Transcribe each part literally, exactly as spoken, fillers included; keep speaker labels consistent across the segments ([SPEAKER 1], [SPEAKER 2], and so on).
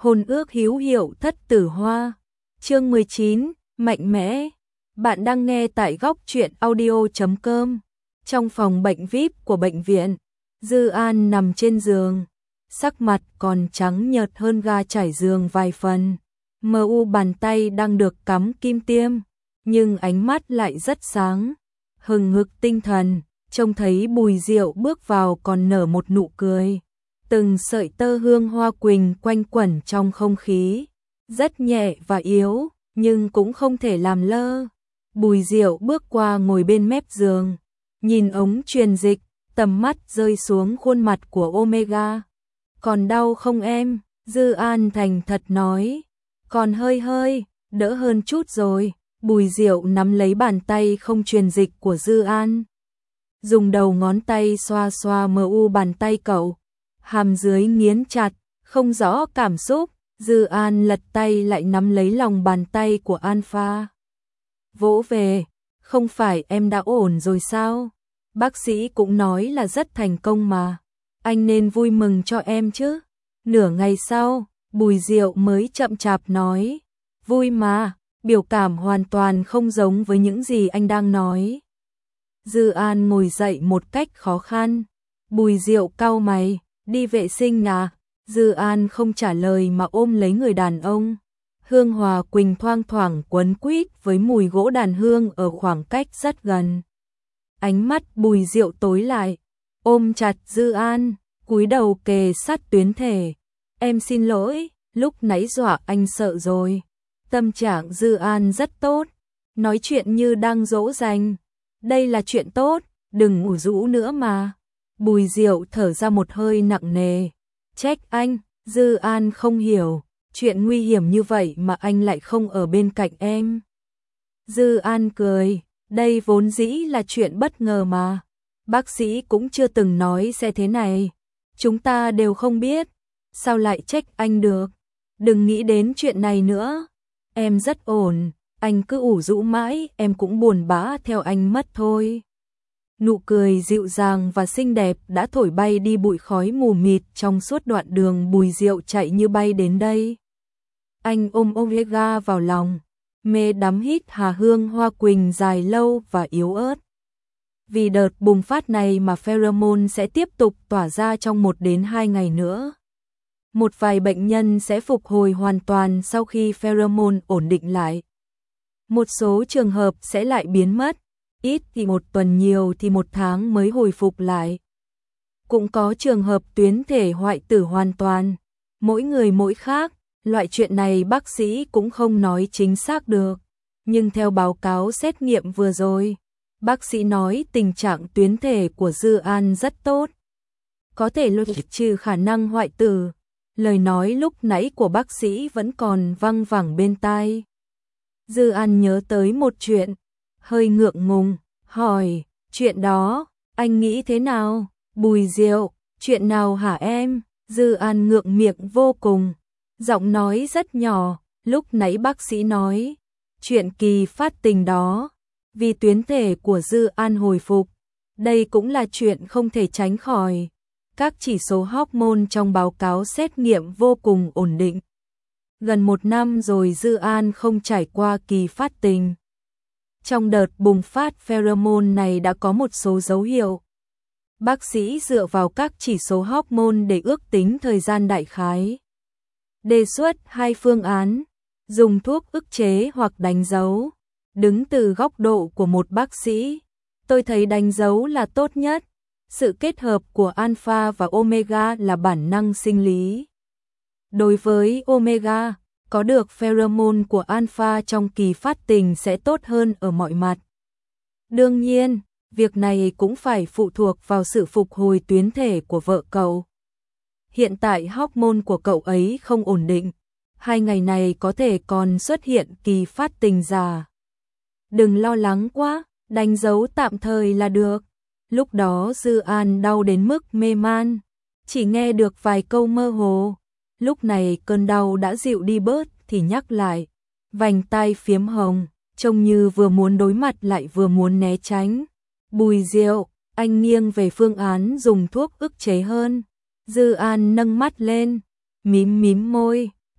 [SPEAKER 1] Hôn ước hữu hiệu thất tử hoa. Chương mười chín, mạnh mẽ. Bạn đang nghe tại góc truyện audio chấm com. Trong phòng bệnh vi ai pi của bệnh viện, Dư An nằm trên giường, sắc mặt còn trắng nhợt hơn ga trải giường vài phần. Mờ u bàn tay đang được cắm kim tiêm, nhưng ánh mắt lại rất sáng, hừng hực tinh thần. Trông thấy Bùi Diệu bước vào còn nở một nụ cười. Từng sợi tơ hương hoa quỳnh quanh quẩn trong không khí, rất nhẹ và yếu, nhưng cũng không thể làm lơ. Bùi Diệu bước qua ngồi bên mép giường, nhìn ống truyền dịch, tầm mắt rơi xuống khuôn mặt của Omega. Còn đau không em? Dư An thành thật nói. Còn hơi hơi, đỡ hơn chút rồi. Bùi Diệu nắm lấy bàn tay không truyền dịch của Dư An, dùng đầu ngón tay xoa xoa mờ u bàn tay cậu, hàm dưới nghiến chặt, không rõ cảm xúc. Dư An lật tay lại nắm lấy lòng bàn tay của Alpha, vỗ về. Không phải em đã ổn rồi sao? Bác sĩ cũng nói là rất thành công mà, anh nên vui mừng cho em chứ. Nửa ngày sau, Bùi Diệu mới chậm chạp nói, vui mà, biểu cảm hoàn toàn không giống với những gì anh đang nói. Dư An ngồi dậy một cách khó khăn. Bùi Diệu cau mày, đi vệ sinh à? Dư An không trả lời mà ôm lấy người đàn ông. Hương hoa quỳnh thoang thoảng quấn quýt với mùi gỗ đàn hương ở khoảng cách rất gần. Ánh mắt Bùi Diệu tối lại, ôm chặt Dư An, cúi đầu kề sát tuyến thể. Em xin lỗi, lúc nãy dọa anh sợ rồi. Tâm trạng Dư An rất tốt, nói chuyện như đang dỗ dành. Đây là chuyện tốt, đừng ngủ rũ nữa mà. Bùi Diệu thở ra một hơi nặng nề. Trách anh. Dư An không hiểu, chuyện nguy hiểm như vậy mà anh lại không ở bên cạnh em. Dư An cười, đây vốn dĩ là chuyện bất ngờ mà. Bác sĩ cũng chưa từng nói sẽ thế này. Chúng ta đều không biết, sao lại trách anh được. Đừng nghĩ đến chuyện này nữa. Em rất ổn, anh cứ ủ rũ mãi em cũng buồn bã theo anh mất thôi. Nụ cười dịu dàng và xinh đẹp đã thổi bay đi bụi khói mù mịt trong suốt đoạn đường Bùi Diệu chạy như bay đến đây. Anh ôm Omega vào lòng, mê đắm hít hà hương hoa quỳnh dài lâu và yếu ớt. Vì đợt bùng phát này mà pheromone sẽ tiếp tục tỏa ra trong một đến hai ngày nữa. Một vài bệnh nhân sẽ phục hồi hoàn toàn sau khi pheromone ổn định lại. Một số trường hợp sẽ lại biến mất, ít thì một tuần, nhiều thì một tháng mới hồi phục lại. Cũng có trường hợp tuyến thể hoại tử hoàn toàn, mỗi người mỗi khác, loại chuyện này bác sĩ cũng không nói chính xác được. Nhưng theo báo cáo xét nghiệm vừa rồi, bác sĩ nói tình trạng tuyến thể của Dư An rất tốt, có thể loại trừ khả năng hoại tử. Lời nói lúc nãy của bác sĩ vẫn còn văng vẳng bên tai. Dư An nhớ tới một chuyện, hơi ngượng ngùng, hỏi, chuyện đó, anh nghĩ thế nào? Bùi Diệu, chuyện nào hả em? Dư An ngượng miệng vô cùng, giọng nói rất nhỏ. Lúc nãy bác sĩ nói, chuyện kỳ phát tình đó, vì tuyến thể của Dư An hồi phục, đây cũng là chuyện không thể tránh khỏi. Các chỉ số hormone trong báo cáo xét nghiệm vô cùng ổn định. Gần một năm rồi Dư An không trải qua kỳ phát tình. Trong đợt bùng phát pheromone này đã có một số dấu hiệu. Bác sĩ dựa vào các chỉ số hormone để ước tính thời gian đại khái. Đề xuất hai phương án, dùng thuốc ức chế hoặc đánh dấu. Đứng từ góc độ của một bác sĩ, tôi thấy đánh dấu là tốt nhất. Sự kết hợp của alpha và omega là bản năng sinh lý. Đối với omega, có được pheromone của alpha trong kỳ phát tình sẽ tốt hơn ở mọi mặt. Đương nhiên, việc này cũng phải phụ thuộc vào sự phục hồi tuyến thể của vợ cậu. Hiện tại hormone của cậu ấy không ổn định, hai ngày này có thể còn xuất hiện kỳ phát tình giả. Đừng lo lắng quá, đánh dấu tạm thời là được. Lúc đó Dư An đau đến mức mê man, chỉ nghe được vài câu mơ hồ. Lúc này cơn đau đã dịu đi bớt thì nhắc lại, vành tai phiếm hồng, trông như vừa muốn đối mặt lại vừa muốn né tránh. Bùi Diệu, anh nghiêng về phương án dùng thuốc ức chế hơn. Dư An nâng mắt lên, mím mím môi,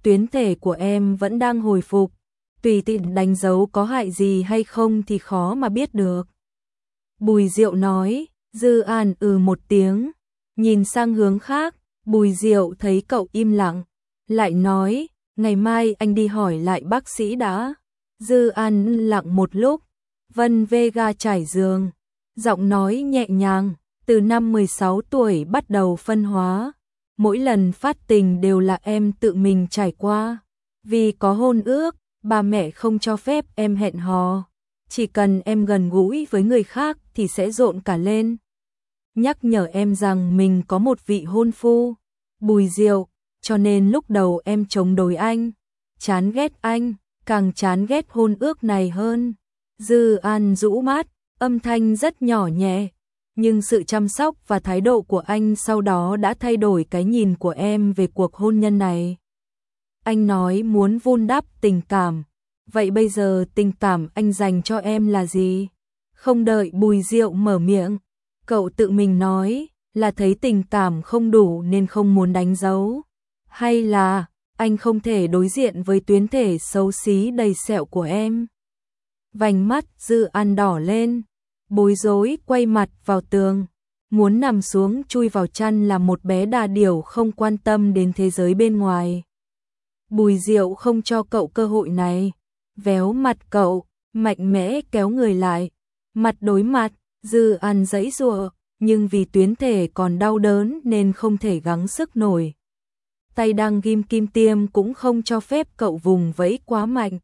[SPEAKER 1] tuyến thể của em vẫn đang hồi phục, tùy tiện đánh dấu có hại gì hay không thì khó mà biết được. Bùi Diệu nói. Dư An ừ một tiếng, nhìn sang hướng khác. Bùi Diệu thấy cậu im lặng, lại nói, ngày mai anh đi hỏi lại bác sĩ đã. Dư An lặng một lúc. Vân Vega trải giường, giọng nói nhẹ nhàng, từ năm mười sáu tuổi bắt đầu phân hóa, mỗi lần phát tình đều là em tự mình trải qua. Vì có hôn ước, ba mẹ không cho phép em hẹn hò, chỉ cần em gần gũi với người khác thì sẽ rộn cả lên. Nhắc nhở em rằng mình có một vị hôn phu, Bùi Diệu, cho nên lúc đầu em chống đối anh, chán ghét anh, càng chán ghét hôn ước này hơn. Dư An rũ mắt, âm thanh rất nhỏ nhẹ, nhưng sự chăm sóc và thái độ của anh sau đó đã thay đổi cái nhìn của em về cuộc hôn nhân này. Anh nói muốn vun đắp tình cảm, vậy bây giờ tình cảm anh dành cho em là gì? Không đợi Bùi Diệu mở miệng, cậu tự mình nói là thấy tình cảm không đủ nên không muốn đánh dấu. Hay là anh không thể đối diện với tuyến thể xấu xí đầy sẹo của em? Vành mắt Dư An đỏ lên, bối rối quay mặt vào tường, muốn nằm xuống chui vào chăn là một bé đà điểu không quan tâm đến thế giới bên ngoài. Bùi Diệu không cho cậu cơ hội này, véo mặt cậu, mạnh mẽ kéo người lại, mặt đối mặt. Dư An giãy giụa, nhưng vì tuyến thể còn đau đớn nên không thể gắng sức nổi. Tay đang ghim kim tiêm cũng không cho phép cậu vùng vẫy quá mạnh.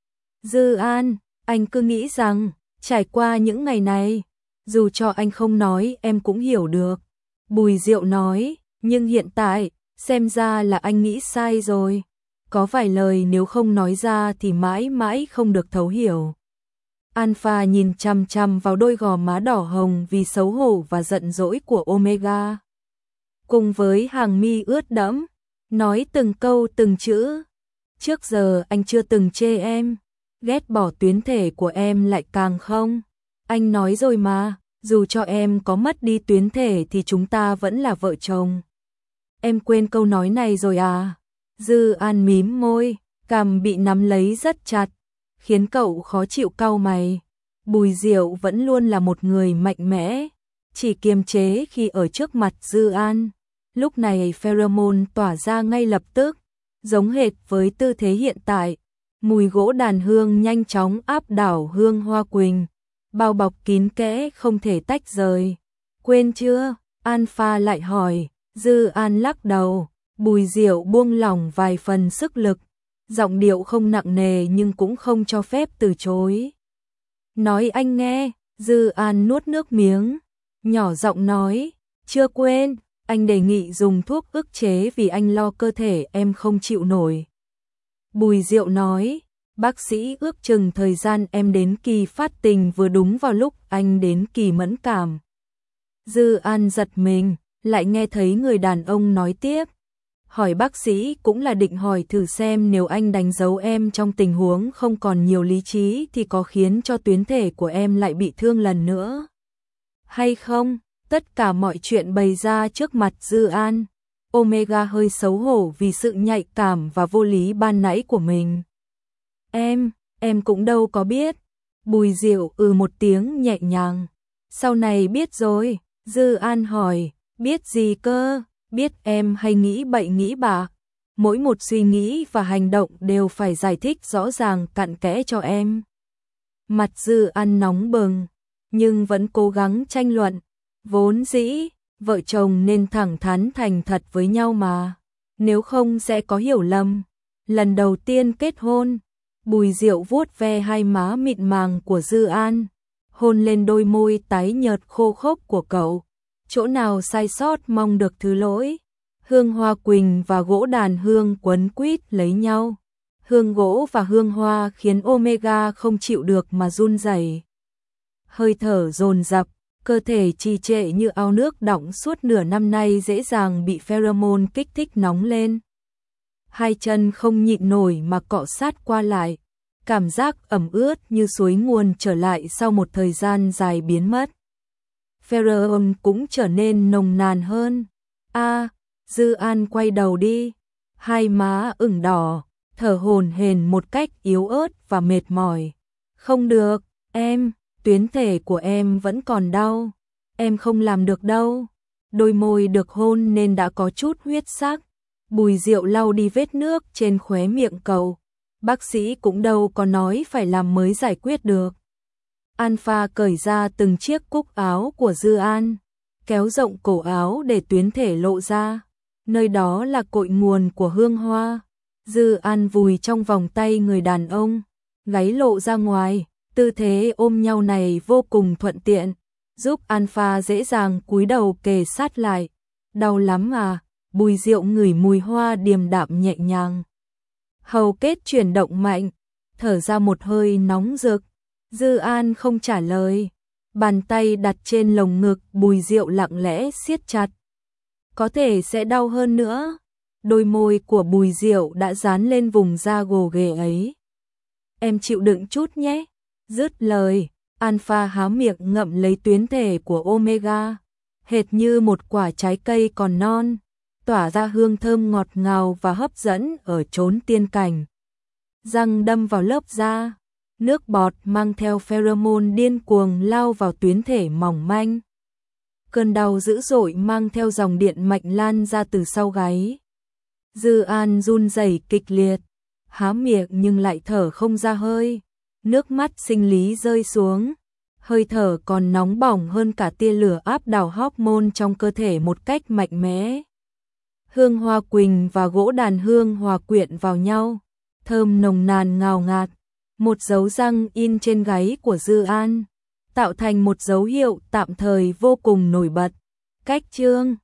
[SPEAKER 1] Dư An, anh cứ nghĩ rằng, trải qua những ngày này, dù cho anh không nói em cũng hiểu được. Bùi Diệu nói, nhưng hiện tại, xem ra là anh nghĩ sai rồi. Có vài lời nếu không nói ra thì mãi mãi không được thấu hiểu. Alpha nhìn chằm chằm vào đôi gò má đỏ hồng vì xấu hổ và giận dỗi của Omega. Cùng với hàng mi ướt đẫm, nói từng câu từng chữ. Trước giờ anh chưa từng chê em, ghét bỏ tuyến thể của em lại càng không. Anh nói rồi mà, dù cho em có mất đi tuyến thể thì chúng ta vẫn là vợ chồng. Em quên câu nói này rồi à? Dư An mím môi, cằm bị nắm lấy rất chặt, khiến cậu khó chịu cau mày. Bùi Diệu vẫn luôn là một người mạnh mẽ, chỉ kiềm chế khi ở trước mặt Dư An. Lúc này pheromone tỏa ra ngay lập tức, giống hệt với tư thế hiện tại. Mùi gỗ đàn hương nhanh chóng áp đảo hương hoa quỳnh, bao bọc kín kẽ không thể tách rời. Quên chưa? Alpha lại hỏi. Dư An lắc đầu. Bùi Diệu buông lỏng vài phần sức lực, giọng điệu không nặng nề nhưng cũng không cho phép từ chối. Nói anh nghe. Dư An nuốt nước miếng, nhỏ giọng nói, chưa quên, anh đề nghị dùng thuốc ức chế vì anh lo cơ thể em không chịu nổi. Bùi Diệu nói, bác sĩ ước chừng thời gian em đến kỳ phát tình vừa đúng vào lúc anh đến kỳ mẫn cảm. Dư An giật mình, lại nghe thấy người đàn ông nói tiếp. Hỏi bác sĩ cũng là định hỏi thử xem nếu anh đánh dấu em trong tình huống không còn nhiều lý trí thì có khiến cho tuyến thể của em lại bị thương lần nữa hay không? Tất cả mọi chuyện bày ra trước mặt Dư An. Omega hơi xấu hổ vì sự nhạy cảm và vô lý ban nãy của mình. Em, em cũng đâu có biết. Bùi Diệu ừ một tiếng nhẹ nhàng. Sau này biết rồi. Dư An hỏi, biết gì cơ? Biết em hay nghĩ bậy nghĩ bạ. Mỗi một suy nghĩ và hành động đều phải giải thích rõ ràng cặn kẽ cho em. Mặt Dư An nóng bừng, nhưng vẫn cố gắng tranh luận. Vốn dĩ, vợ chồng nên thẳng thắn thành thật với nhau mà. Nếu không sẽ có hiểu lầm. Lần đầu tiên kết hôn, Bùi Diệu vuốt ve hai má mịn màng của Dư An, hôn lên đôi môi tái nhợt khô khốc của cậu. Chỗ nào sai sót mong được thứ lỗi. Hương hoa quỳnh và gỗ đàn hương quấn quýt lấy nhau. Hương gỗ và hương hoa khiến Omega không chịu được mà run rẩy. Hơi thở dồn dập, cơ thể trì trệ như ao nước đọng suốt nửa năm nay dễ dàng bị pheromone kích thích nóng lên. Hai chân không nhịn nổi mà cọ sát qua lại. Cảm giác ẩm ướt như suối nguồn trở lại sau một thời gian dài biến mất. Pheromone cũng trở nên nồng nàn hơn. A, Dư An quay đầu đi. hai má ửng đỏ, thở hổn hển một cách yếu ớt và mệt mỏi. Không được, em, tuyến thể của em vẫn còn đau, em không làm được đâu. Đôi môi được hôn nên đã có chút huyết sắc. Bùi Diệu lau đi vết nước trên khóe miệng cậu. Bác sĩ cũng đâu có nói phải làm mới giải quyết được. Alpha cởi ra từng chiếc cúc áo của Dư An, kéo rộng cổ áo để tuyến thể lộ ra. Nơi đó là cội nguồn của hương hoa. Dư An vùi trong vòng tay người đàn ông, gáy lộ ra ngoài, tư thế ôm nhau này vô cùng thuận tiện, giúp Alpha dễ dàng cúi đầu kề sát lại. Đau lắm à? Bùi Diệu ngửi mùi hoa điềm đạm nhẹ nhàng. Hầu kết chuyển động mạnh, thở ra một hơi nóng rực. Dư An không trả lời, bàn tay đặt trên lồng ngực Bùi Diệu lặng lẽ siết chặt. Có thể sẽ đau hơn nữa. Đôi môi của Bùi Diệu đã dán lên vùng da gồ ghề ấy. Em chịu đựng chút nhé. Dứt lời, Alpha há miệng ngậm lấy tuyến thể của Omega, hệt như một quả trái cây còn non, tỏa ra hương thơm ngọt ngào và hấp dẫn ở chốn tiên cảnh. Răng đâm vào lớp da, nước bọt mang theo pheromone điên cuồng lao vào tuyến thể mỏng manh. Cơn đau dữ dội mang theo dòng điện mạch lan ra từ sau gáy. Dư An run rẩy kịch liệt, há miệng nhưng lại thở không ra hơi. Nước mắt sinh lý rơi xuống, hơi thở còn nóng bỏng hơn cả tia lửa áp đảo hormone trong cơ thể một cách mạnh mẽ. Hương hoa quỳnh và gỗ đàn hương hòa quyện vào nhau, thơm nồng nàn ngào ngạt. Một dấu răng in trên gáy của Dư An, tạo thành một dấu hiệu tạm thời vô cùng nổi bật. Cách chương